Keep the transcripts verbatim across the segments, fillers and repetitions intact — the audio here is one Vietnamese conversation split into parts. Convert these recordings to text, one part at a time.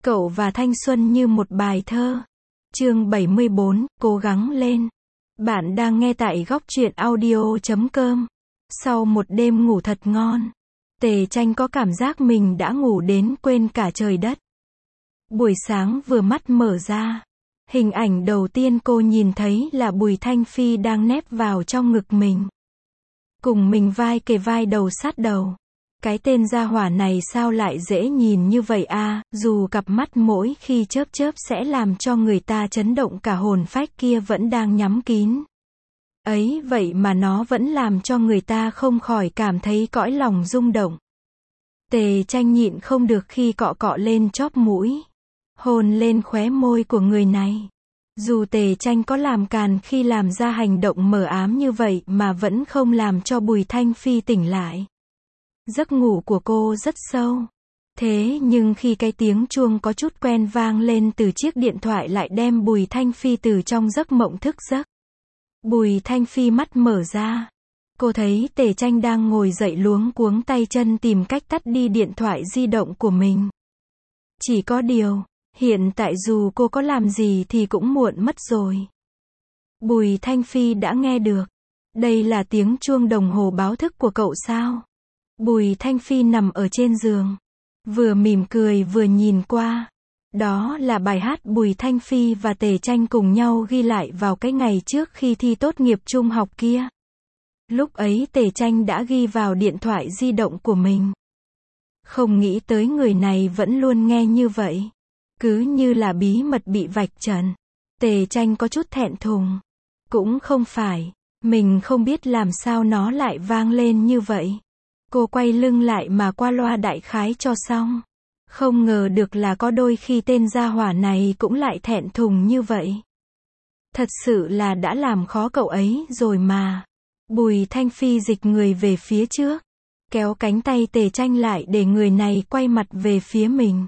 Cậu và thanh xuân như một bài thơ. Chương bảy mươi bốn, cố gắng lên. Bạn đang nghe tại góc truyện audio chấm com. Sau một đêm ngủ thật ngon, Tề Tranh có cảm giác mình đã ngủ đến quên cả trời đất. Buổi sáng vừa mắt mở ra, hình ảnh đầu tiên cô nhìn thấy là Bùi Thanh Phi đang nép vào trong ngực mình. Cùng mình vai kề vai đầu sát đầu. Cái tên gia hỏa này sao lại dễ nhìn như vậy a, dù cặp mắt mỗi khi chớp chớp sẽ làm cho người ta chấn động cả hồn phách kia vẫn đang nhắm kín. Ấy vậy mà nó vẫn làm cho người ta không khỏi cảm thấy cõi lòng rung động. Tề Tranh nhịn không được khi cọ cọ lên chóp mũi, hôn lên khóe môi của người này. Dù Tề Tranh có làm càn khi làm ra hành động mờ ám như vậy mà vẫn không làm cho Bùi Thanh Phi tỉnh lại. Giấc ngủ của cô rất sâu. Thế nhưng khi cái tiếng chuông có chút quen vang lên từ chiếc điện thoại lại đem Bùi Thanh Phi từ trong giấc mộng thức giấc. Bùi Thanh Phi mắt mở ra. Cô thấy Tề Tranh đang ngồi dậy luống cuống tay chân tìm cách tắt đi điện thoại di động của mình. Chỉ có điều, hiện tại dù cô có làm gì thì cũng muộn mất rồi. Bùi Thanh Phi đã nghe được. Đây là tiếng chuông đồng hồ báo thức của cậu sao? Bùi Thanh Phi nằm ở trên giường, vừa mỉm cười vừa nhìn qua. Đó là bài hát Bùi Thanh Phi và Tề Tranh cùng nhau ghi lại vào cái ngày trước khi thi tốt nghiệp trung học kia. Lúc ấy Tề Tranh đã ghi vào điện thoại di động của mình. Không nghĩ tới người này vẫn luôn nghe như vậy. Cứ như là bí mật bị vạch trần. Tề Tranh có chút thẹn thùng. Cũng không phải, mình không biết làm sao nó lại vang lên như vậy. Cô quay lưng lại mà qua loa đại khái cho xong. Không ngờ được là có đôi khi tên gia hỏa này cũng lại thẹn thùng như vậy. Thật sự là đã làm khó cậu ấy rồi mà. Bùi Thanh Phi dịch người về phía trước, kéo cánh tay Tề Tranh lại để người này quay mặt về phía mình.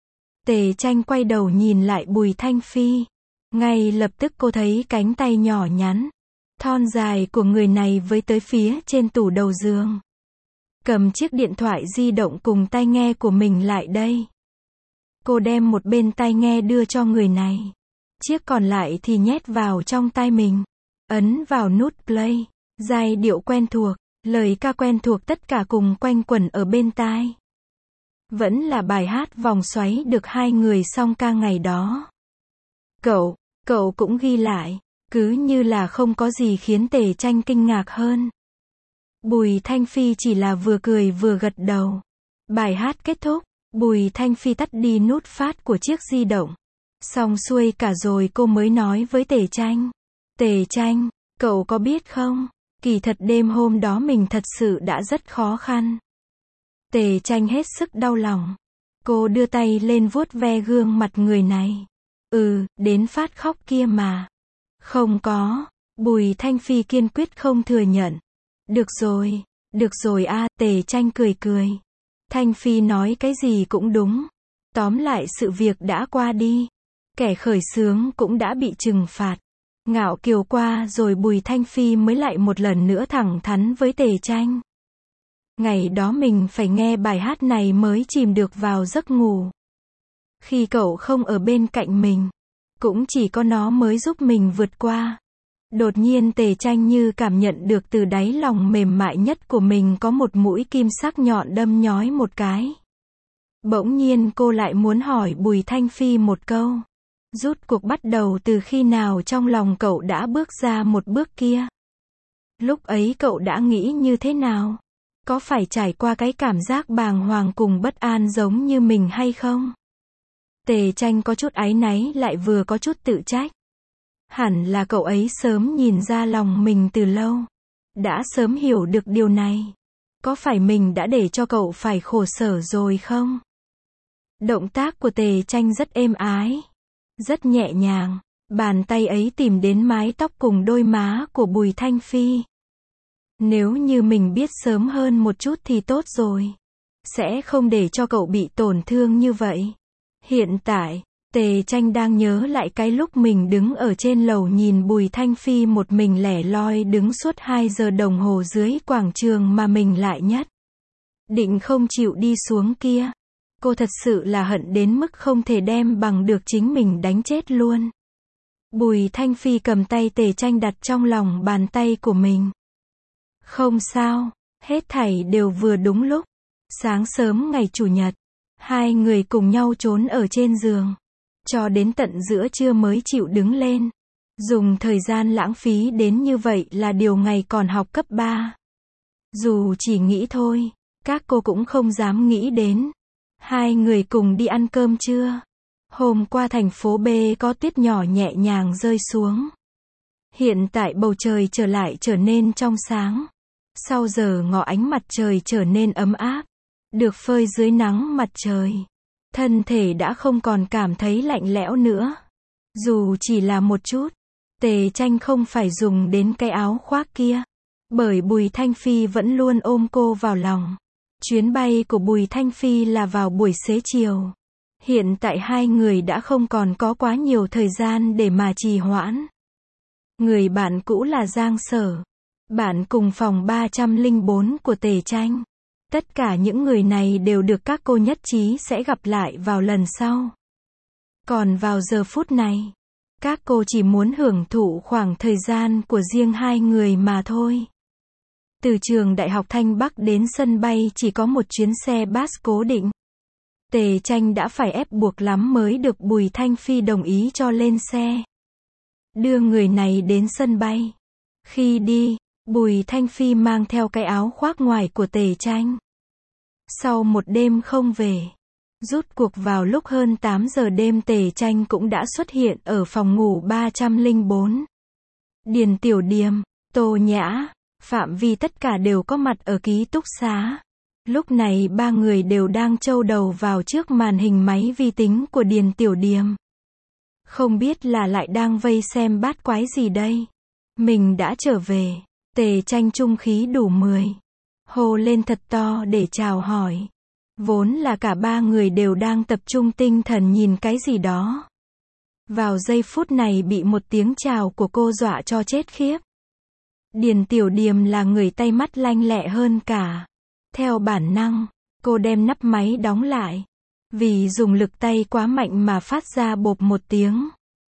Tề Tranh quay đầu nhìn lại Bùi Thanh Phi. Ngay lập tức cô thấy cánh tay nhỏ nhắn, thon dài của người này với tới phía trên tủ đầu giường. Cầm chiếc điện thoại di động cùng tai nghe của mình lại đây. Cô đem một bên tai nghe đưa cho người này. Chiếc còn lại thì nhét vào trong tai mình. Ấn vào nút play. Giai điệu quen thuộc, lời ca quen thuộc tất cả cùng quanh quẩn ở bên tai. Vẫn là bài hát vòng xoáy được hai người song ca ngày đó. Cậu, cậu cũng ghi lại. Cứ như là không có gì khiến Tề Tranh kinh ngạc hơn. Bùi Thanh Phi chỉ là vừa cười vừa gật đầu. Bài hát kết thúc, Bùi Thanh Phi tắt đi nút phát của chiếc di động. Xong xuôi cả rồi cô mới nói với Tề Tranh. Tề Tranh, cậu có biết không, kỳ thật đêm hôm đó mình thật sự đã rất khó khăn. Tề Tranh hết sức đau lòng. Cô đưa tay lên vuốt ve gương mặt người này. Ừ, đến phát khóc kia mà. Không có, Bùi Thanh Phi kiên quyết không thừa nhận. Được rồi, được rồi a, Tề Tranh cười cười. Thanh Phi nói cái gì cũng đúng. Tóm lại sự việc đã qua đi. Kẻ khởi xướng cũng đã bị trừng phạt. Ngạo kiều qua rồi Bùi Thanh Phi mới lại một lần nữa thẳng thắn với Tề Tranh. Ngày đó mình phải nghe bài hát này mới chìm được vào giấc ngủ. Khi cậu không ở bên cạnh mình, cũng chỉ có nó mới giúp mình vượt qua. Đột nhiên Tề Tranh như cảm nhận được từ đáy lòng mềm mại nhất của mình có một mũi kim sắc nhọn đâm nhói một cái. Bỗng nhiên cô lại muốn hỏi Bùi Thanh Phi một câu. Rút cuộc bắt đầu từ khi nào trong lòng cậu đã bước ra một bước kia? Lúc ấy cậu đã nghĩ như thế nào? Có phải trải qua cái cảm giác bàng hoàng cùng bất an giống như mình hay không? Tề Tranh có chút áy náy lại vừa có chút tự trách. Hẳn là cậu ấy sớm nhìn ra lòng mình từ lâu. Đã sớm hiểu được điều này. Có phải mình đã để cho cậu phải khổ sở rồi không? Động tác của Tề Tranh rất êm ái, rất nhẹ nhàng. Bàn tay ấy tìm đến mái tóc cùng đôi má của Bùi Thanh Phi. Nếu như mình biết sớm hơn một chút thì tốt rồi. Sẽ không để cho cậu bị tổn thương như vậy. Hiện tại, Tề Tranh đang nhớ lại cái lúc mình đứng ở trên lầu nhìn Bùi Thanh Phi một mình lẻ loi đứng suốt hai giờ đồng hồ dưới quảng trường mà mình lại nhất định không chịu đi xuống kia. Cô thật sự là hận đến mức không thể đem bằng được chính mình đánh chết luôn. Bùi Thanh Phi cầm tay Tề Tranh đặt trong lòng bàn tay của mình. Không sao, hết thảy đều vừa đúng lúc. Sáng sớm ngày Chủ nhật, hai người cùng nhau trốn ở trên giường. Cho đến tận giữa trưa mới chịu đứng lên. Dùng thời gian lãng phí đến như vậy là điều ngày còn học cấp ba. Dù chỉ nghĩ thôi, các cô cũng không dám nghĩ đến. Hai người cùng đi ăn cơm trưa. Hôm qua thành phố B có tuyết nhỏ nhẹ nhàng rơi xuống. Hiện tại bầu trời trở lại trở nên trong sáng. Sau giờ ngọ ánh mặt trời trở nên ấm áp. Được phơi dưới nắng mặt trời. Thân thể đã không còn cảm thấy lạnh lẽo nữa. Dù chỉ là một chút. Tề Tranh không phải dùng đến cái áo khoác kia. Bởi Bùi Thanh Phi vẫn luôn ôm cô vào lòng. Chuyến bay của Bùi Thanh Phi là vào buổi xế chiều. Hiện tại hai người đã không còn có quá nhiều thời gian để mà trì hoãn. Người bạn cũ là Giang Sở. Bạn cùng phòng ba trăm lẻ bốn của Tề Tranh. Tất cả những người này đều được các cô nhất trí sẽ gặp lại vào lần sau. Còn vào giờ phút này, các cô chỉ muốn hưởng thụ khoảng thời gian của riêng hai người mà thôi. Từ trường Đại học Thanh Bắc đến sân bay chỉ có một chuyến xe bus cố định. Tề Tranh đã phải ép buộc lắm mới được Bùi Thanh Phi đồng ý cho lên xe. Đưa người này đến sân bay. Khi đi, Bùi Thanh Phi mang theo cái áo khoác ngoài của Tề Tranh. Sau một đêm không về, rút cuộc vào lúc hơn tám giờ đêm Tề Tranh cũng đã xuất hiện ở phòng ngủ ba trăm lẻ bốn. Điền Tiểu Điềm, Tô Nhã, Phạm Vi tất cả đều có mặt ở ký túc xá. Lúc này ba người đều đang châu đầu vào trước màn hình máy vi tính của Điền Tiểu Điềm. Không biết là lại đang vây xem bát quái gì đây. Mình đã trở về. Tề Tranh trung khí đủ mười. Hô lên thật to để chào hỏi. Vốn là cả ba người đều đang tập trung tinh thần nhìn cái gì đó. Vào giây phút này bị một tiếng chào của cô dọa cho chết khiếp. Điền Tiểu Điềm là người tay mắt lanh lẹ hơn cả. Theo bản năng, cô đem nắp máy đóng lại. Vì dùng lực tay quá mạnh mà phát ra bộp một tiếng.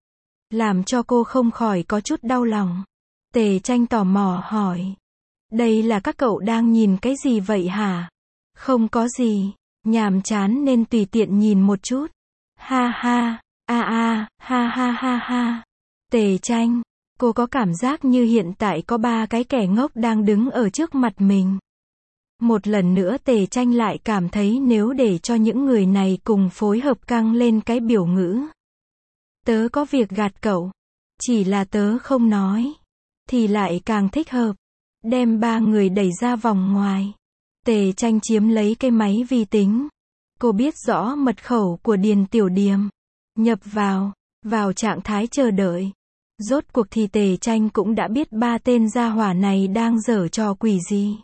Làm cho cô không khỏi có chút đau lòng. Tề Tranh tò mò hỏi. Đây là các cậu đang nhìn cái gì vậy hả? Không có gì, nhàm chán nên tùy tiện nhìn một chút. Ha ha, a a, ha ha ha ha. Tề Tranh, cô có cảm giác như hiện tại có ba cái kẻ ngốc đang đứng ở trước mặt mình. Một lần nữa Tề Tranh lại cảm thấy nếu để cho những người này cùng phối hợp căng lên cái biểu ngữ. Tớ có việc gạt cậu. Chỉ là tớ không nói. Thì lại càng thích hợp. Đem ba người đẩy ra vòng ngoài. Tề Tranh chiếm lấy cái máy vi tính. Cô biết rõ mật khẩu của Điền Tiểu Điềm. Nhập vào, vào trạng thái chờ đợi. Rốt cuộc thì Tề Tranh cũng đã biết ba tên gia hỏa này đang giở trò quỷ gì.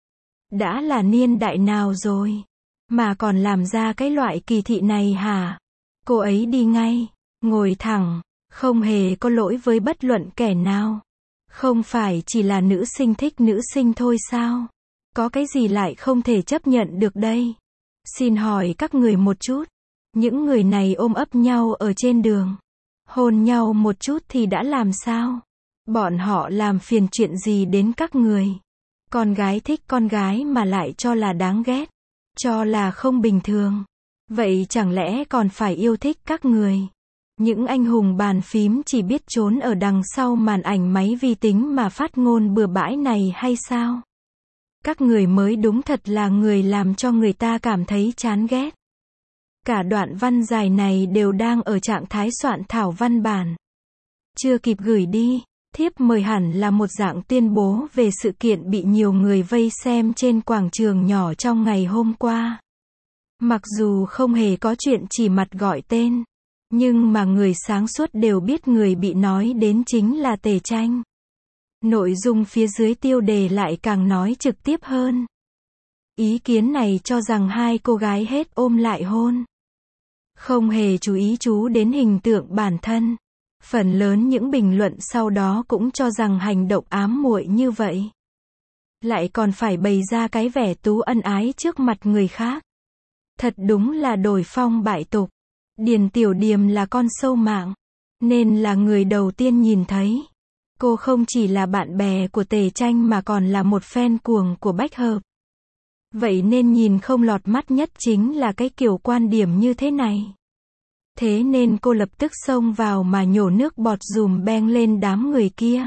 Đã là niên đại nào rồi, mà còn làm ra cái loại kỳ thị này hả? Cô ấy đi ngay, ngồi thẳng, không hề có lỗi với bất luận kẻ nào. Không phải chỉ là nữ sinh thích nữ sinh thôi sao? Có cái gì lại không thể chấp nhận được đây? Xin hỏi các người một chút. Những người này ôm ấp nhau ở trên đường. Hôn nhau một chút thì đã làm sao? Bọn họ làm phiền chuyện gì đến các người? Con gái thích con gái mà lại cho là đáng ghét. Cho là không bình thường. Vậy chẳng lẽ còn phải yêu thích các người? Những anh hùng bàn phím chỉ biết trốn ở đằng sau màn ảnh máy vi tính mà phát ngôn bừa bãi này hay sao? Các người mới đúng thật là người làm cho người ta cảm thấy chán ghét. Cả đoạn văn dài này đều đang ở trạng thái soạn thảo văn bản. Chưa kịp gửi đi, thiếp mời hẳn là một dạng tuyên bố về sự kiện bị nhiều người vây xem trên quảng trường nhỏ trong ngày hôm qua. Mặc dù không hề có chuyện chỉ mặt gọi tên, nhưng mà người sáng suốt đều biết người bị nói đến chính là Tề Tranh. Nội dung phía dưới tiêu đề lại càng nói trực tiếp hơn. Ý kiến này cho rằng hai cô gái hết ôm lại hôn. Không hề chú ý chú đến hình tượng bản thân. Phần lớn những bình luận sau đó cũng cho rằng hành động ám muội như vậy. Lại còn phải bày ra cái vẻ tú ân ái trước mặt người khác. Thật đúng là đổi phong bại tục. Điền Tiểu Điềm là con sâu mạng, nên là người đầu tiên nhìn thấy. Cô không chỉ là bạn bè của Tề Tranh mà còn là một fan cuồng của Bách Hợp. Vậy nên nhìn không lọt mắt nhất chính là cái kiểu quan điểm như thế này. Thế nên cô lập tức xông vào mà nhổ nước bọt dùm beng lên đám người kia.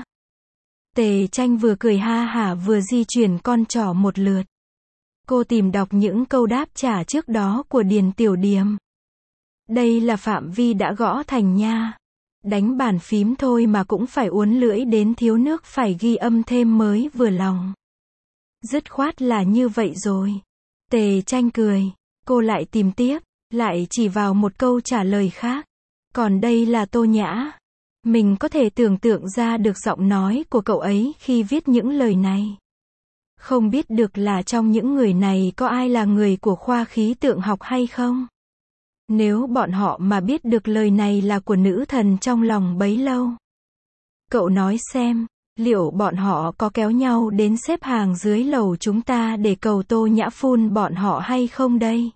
Tề Tranh vừa cười ha hả vừa di chuyển con trỏ một lượt. Cô tìm đọc những câu đáp trả trước đó của Điền Tiểu Điềm. Đây là phạm vi đã gõ thành nha. Đánh bàn phím thôi mà cũng phải uốn lưỡi đến thiếu nước phải ghi âm thêm mới vừa lòng. Dứt khoát là như vậy rồi. Tề Tranh cười. Cô lại tìm tiếp, lại chỉ vào một câu trả lời khác. Còn đây là Tô Nhã. Mình có thể tưởng tượng ra được giọng nói của cậu ấy khi viết những lời này. Không biết được là trong những người này có ai là người của khoa khí tượng học hay không? Nếu bọn họ mà biết được lời này là của nữ thần trong lòng bấy lâu. Cậu nói xem, liệu bọn họ có kéo nhau đến xếp hàng dưới lầu chúng ta để cầu Tô Nhã phun bọn họ hay không đây?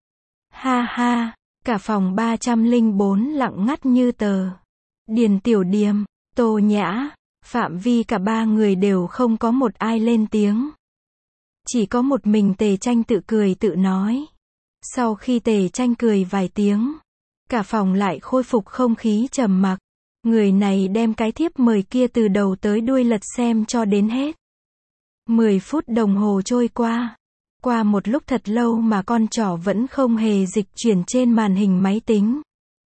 Ha ha, cả phòng ba trăm lẻ bốn lặng ngắt như tờ. Điền Tiểu Điềm, Tô Nhã, phạm vi cả ba người đều không có một ai lên tiếng. Chỉ có một mình Tề Tranh tự cười tự nói. Sau khi Tề Tranh cười vài tiếng, cả phòng lại khôi phục không khí trầm mặc. Người này đem cái thiếp mời kia từ đầu tới đuôi lật xem cho đến hết. Mười phút đồng hồ trôi qua. Qua một lúc thật lâu mà con trỏ vẫn không hề dịch chuyển trên màn hình máy tính.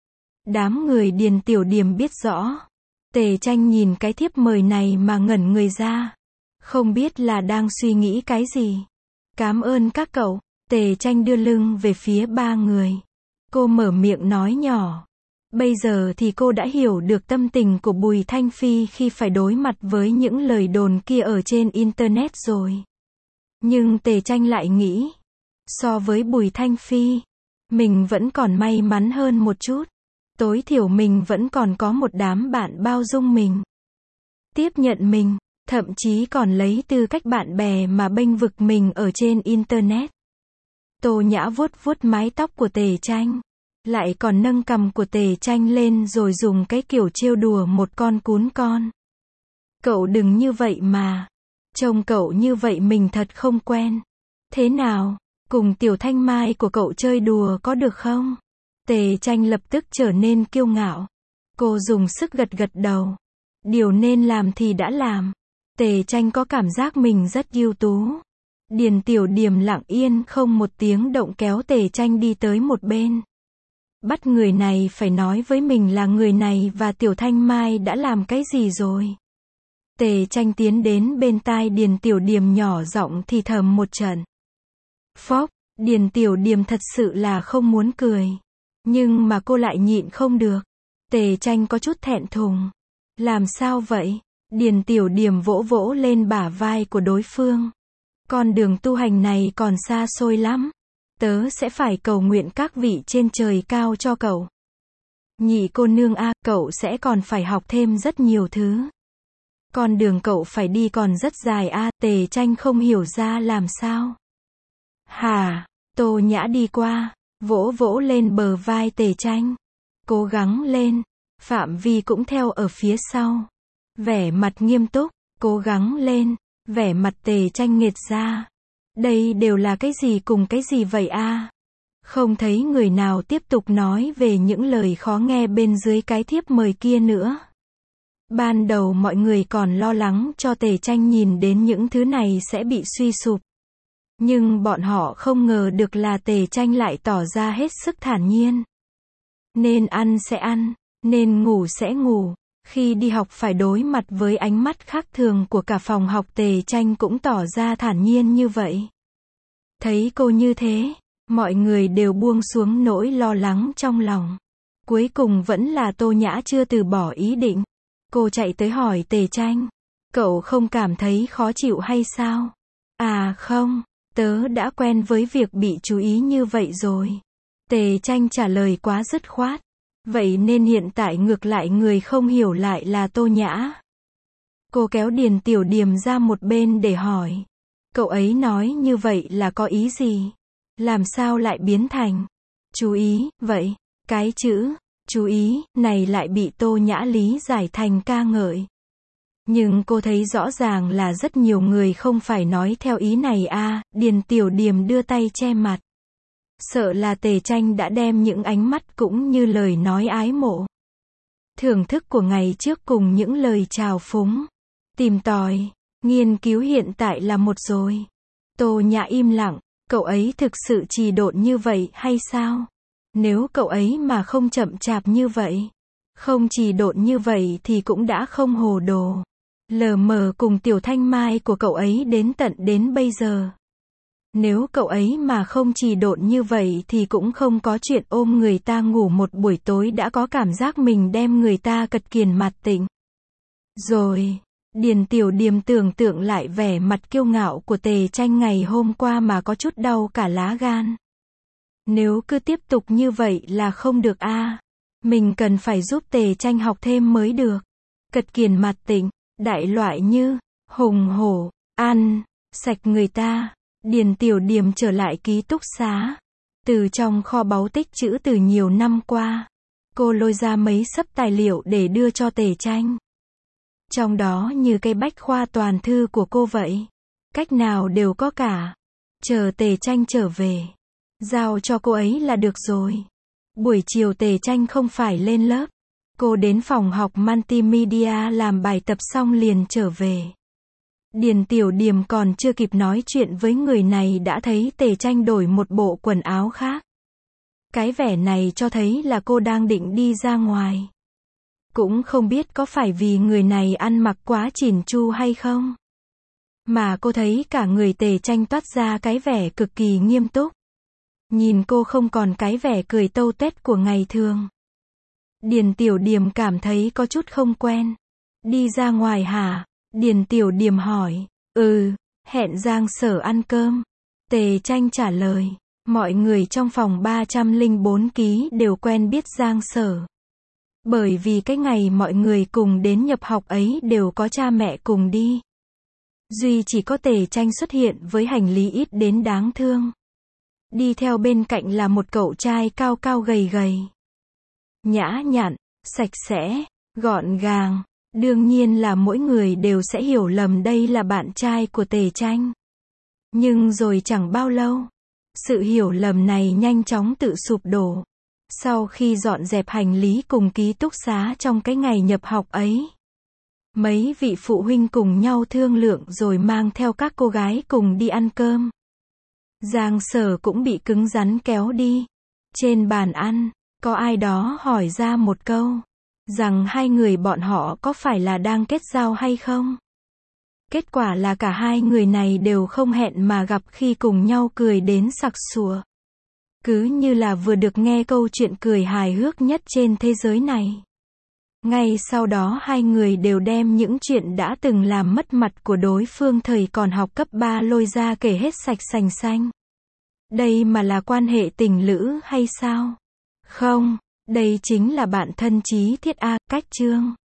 Đám người Điền Tiểu Điềm biết rõ. Tề Tranh nhìn cái thiếp mời này mà ngẩn người ra. Không biết là đang suy nghĩ cái gì. Cảm ơn các cậu. Tề Tranh đưa lưng về phía ba người. Cô mở miệng nói nhỏ. Bây giờ thì cô đã hiểu được tâm tình của Bùi Thanh Phi khi phải đối mặt với những lời đồn kia ở trên Internet rồi. Nhưng Tề Tranh lại nghĩ. So với Bùi Thanh Phi, mình vẫn còn may mắn hơn một chút. Tối thiểu mình vẫn còn có một đám bạn bao dung mình. Tiếp nhận mình, thậm chí còn lấy tư cách bạn bè mà bênh vực mình ở trên Internet. Tô Nhã vuốt vuốt mái tóc của Tề Tranh. Lại còn nâng cằm của Tề Tranh lên rồi dùng cái kiểu trêu đùa một con cún con. Cậu đừng như vậy mà. Trông cậu như vậy mình thật không quen. Thế nào, cùng Tiểu Thanh Mai của cậu chơi đùa có được không? Tề Tranh lập tức trở nên kiêu ngạo. Cô dùng sức gật gật đầu. Điều nên làm thì đã làm. Tề Tranh có cảm giác mình rất ưu tú. Điền Tiểu Điềm lặng yên không một tiếng động kéo Tề Tranh đi tới một bên. Bắt người này phải nói với mình là người này và Tiểu Thanh Mai đã làm cái gì rồi. Tề Tranh tiến đến bên tai Điền Tiểu Điềm nhỏ giọng thì thầm một trận. Phốc, Điền Tiểu Điềm thật sự là không muốn cười. Nhưng mà cô lại nhịn không được. Tề Tranh có chút thẹn thùng. Làm sao vậy? Điền Tiểu Điềm vỗ vỗ lên bả vai của đối phương. Con đường tu hành này còn xa xôi lắm. Tớ sẽ phải cầu nguyện các vị trên trời cao cho cậu. Nhị cô nương a, cậu sẽ còn phải học thêm rất nhiều thứ. Con đường cậu phải đi còn rất dài a. Tề Tranh không hiểu ra làm sao. Hà, Tô Nhã đi qua, vỗ vỗ lên bờ vai Tề Tranh. Cố gắng lên. Phạm Vi cũng theo ở phía sau. Vẻ mặt nghiêm túc, cố gắng lên. Vẻ mặt Tề Tranh nghệt ra. Đây đều là cái gì cùng cái gì vậy a? Không thấy người nào tiếp tục nói về những lời khó nghe bên dưới cái thiếp mời kia nữa. Ban đầu mọi người còn lo lắng cho Tề Tranh nhìn đến những thứ này sẽ bị suy sụp. Nhưng bọn họ không ngờ được là Tề Tranh lại tỏ ra hết sức thản nhiên. Nên ăn sẽ ăn, nên ngủ sẽ ngủ. Khi đi học phải đối mặt với ánh mắt khác thường của cả phòng học, Tề Tranh cũng tỏ ra thản nhiên như vậy. Thấy cô như thế, mọi người đều buông xuống nỗi lo lắng trong lòng. Cuối cùng vẫn là Tô Nhã chưa từ bỏ ý định. Cô chạy tới hỏi Tề Tranh. Cậu không cảm thấy khó chịu hay sao? À không, tớ đã quen với việc bị chú ý như vậy rồi. Tề Tranh trả lời quá dứt khoát. Vậy nên hiện tại ngược lại người không hiểu lại là Tô Nhã. Cô kéo Điền Tiểu Điềm ra một bên để hỏi. Cậu ấy nói như vậy là có ý gì? Làm sao lại biến thành chú ý, vậy? Cái chữ chú ý này lại bị Tô Nhã lý giải thành ca ngợi. Nhưng cô thấy rõ ràng là rất nhiều người không phải nói theo ý này a. Điền Tiểu Điềm đưa tay che mặt. Sợ là Tề Tranh đã đem những ánh mắt cũng như lời nói ái mộ, thưởng thức của ngày trước cùng những lời trào phúng, tìm tòi, nghiên cứu hiện tại là một rồi. Tô Nhã im lặng, cậu ấy thực sự trì độn như vậy hay sao? Nếu cậu ấy mà không chậm chạp như vậy, không trì độn như vậy thì cũng đã không hồ đồ, lờ mờ cùng Tiểu Thanh Mai của cậu ấy đến tận đến bây giờ. Nếu cậu ấy mà không trì độn như vậy thì cũng không có chuyện ôm người ta ngủ một buổi tối đã có cảm giác mình đem người ta cật kiền mặt tịnh. Rồi, Điền Tiểu Điềm tưởng tượng lại vẻ mặt kiêu ngạo của Tề Tranh ngày hôm qua mà có chút đau cả lá gan. Nếu cứ tiếp tục như vậy là không được a. Mình cần phải giúp Tề Tranh học thêm mới được. Cật kiền mặt tịnh, đại loại như hùng hổ, ăn sạch người ta. Điền Tiểu Điềm trở lại ký túc xá. Từ trong kho báu tích trữ từ nhiều năm qua, cô lôi ra mấy xấp tài liệu để đưa cho Tề Tranh. Trong đó như cây bách khoa toàn thư của cô vậy. Cách nào đều có cả. Chờ Tề Tranh trở về, giao cho cô ấy là được rồi. Buổi chiều Tề Tranh không phải lên lớp. Cô đến phòng học multimedia làm bài tập xong liền trở về. Điền Tiểu Điềm còn chưa kịp nói chuyện với người này đã thấy Tề Tranh đổi một bộ quần áo khác. Cái vẻ này cho thấy là cô đang định đi ra ngoài. Cũng không biết có phải vì người này ăn mặc quá chỉn chu hay không, mà cô thấy cả người Tề Tranh toát ra cái vẻ cực kỳ nghiêm túc. Nhìn cô không còn cái vẻ cười tâu tuét của ngày thường. Điền Tiểu Điềm cảm thấy có chút không quen. Đi ra ngoài hả? Điền Tiểu Điềm hỏi. Ừ, hẹn Giang Sở ăn cơm. Tề Tranh trả lời. Mọi người trong phòng ba trăm lẻ bốn ký đều quen biết Giang Sở. Bởi vì cái ngày mọi người cùng đến nhập học ấy đều có cha mẹ cùng đi. Duy chỉ có Tề Tranh xuất hiện với hành lý ít đến đáng thương. Đi theo bên cạnh là một cậu trai cao cao gầy gầy. Nhã nhặn, sạch sẽ, gọn gàng. Đương nhiên là mỗi người đều sẽ hiểu lầm đây là bạn trai của Tề Tranh. Nhưng rồi chẳng bao lâu, sự hiểu lầm này nhanh chóng tự sụp đổ. Sau khi dọn dẹp hành lý cùng ký túc xá trong cái ngày nhập học ấy, mấy vị phụ huynh cùng nhau thương lượng rồi mang theo các cô gái cùng đi ăn cơm. Giang Sở cũng bị cứng rắn kéo đi. Trên bàn ăn, có ai đó hỏi ra một câu, rằng hai người bọn họ có phải là đang kết giao hay không? Kết quả là cả hai người này đều không hẹn mà gặp khi cùng nhau cười đến sặc sụa. Cứ như là vừa được nghe câu chuyện cười hài hước nhất trên thế giới này. Ngay sau đó hai người đều đem những chuyện đã từng làm mất mặt của đối phương thời còn học cấp ba lôi ra kể hết sạch sành xanh. Đây mà là quan hệ tình lữ hay sao? Không, đây chính là bạn thân chí thiết a, cách chương.